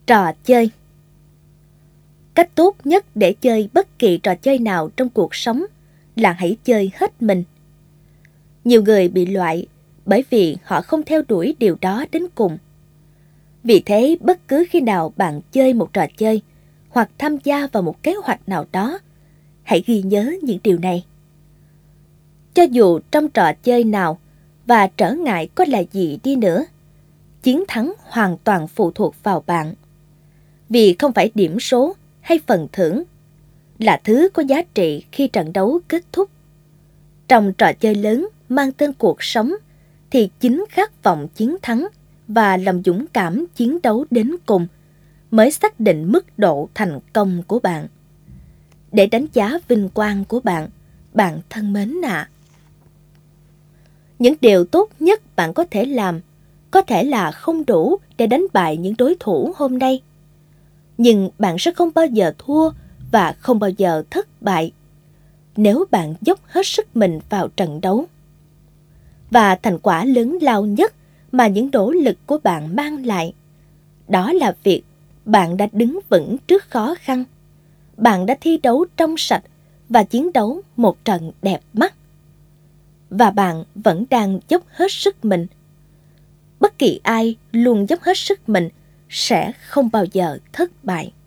Trò chơi. Cách tốt nhất để chơi bất kỳ trò chơi nào trong cuộc sống là hãy chơi hết mình. Nhiều người bị loại bởi vì họ không theo đuổi điều đó đến cùng. Vì thế, bất cứ khi nào bạn chơi một trò chơi hoặc tham gia vào một kế hoạch nào đó, hãy ghi nhớ những điều này. Cho dù trong trò chơi nào và trở ngại có là gì đi nữa, chiến thắng hoàn toàn phụ thuộc vào bạn. Vì không phải điểm số hay phần thưởng là thứ có giá trị khi trận đấu kết thúc. Trong trò chơi lớn mang tên cuộc sống thì chính khát vọng chiến thắng và lòng dũng cảm chiến đấu đến cùng mới xác định mức độ thành công của bạn. Để đánh giá vinh quang của bạn, bạn thân mến ạ. Những điều tốt nhất bạn có thể làm có thể là không đủ để đánh bại những đối thủ hôm nay. Nhưng bạn sẽ không bao giờ thua và không bao giờ thất bại nếu bạn dốc hết sức mình vào trận đấu. Và thành quả lớn lao nhất mà những nỗ lực của bạn mang lại, đó là việc bạn đã đứng vững trước khó khăn. Bạn đã thi đấu trong sạch và chiến đấu một trận đẹp mắt. Và bạn vẫn đang dốc hết sức mình. Bất kỳ ai luôn dốc hết sức mình sẽ không bao giờ thất bại.